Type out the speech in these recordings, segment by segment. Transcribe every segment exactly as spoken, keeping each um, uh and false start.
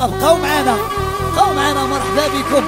ابقوا معنا، بقوا معنا، مرحبا بكم.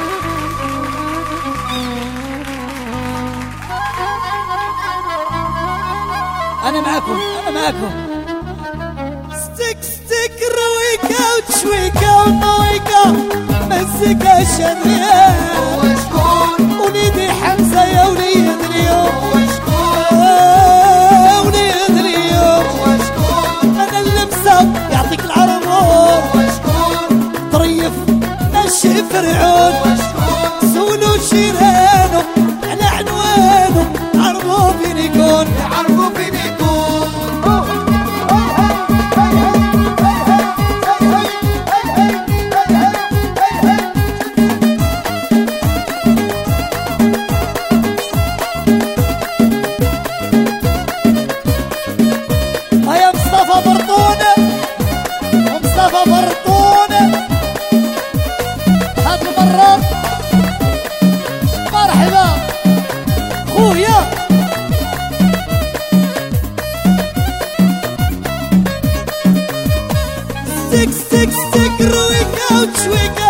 انا معكم انا معكم. ستيك ستيك رويكا وتشويكا ونويكا مزيكا شادريا. هو شكون؟ وليدي حمزة يا وليد اليوم. هو شكون؟ آه وليد اليوم. هو شكون؟ انا اللمسة يعطيك العربون. هو شكون؟ طريف ماشي فرعون. هو شكون؟ سولو شيرانو على عنوانه عربو فين يكون. يعرفوا فين يكون. هيا مصطفى برطونة ومصطفى برطونة هاد المرة. مرحبا خويا. ستيك ستيك ستيك رويكا وتشويكا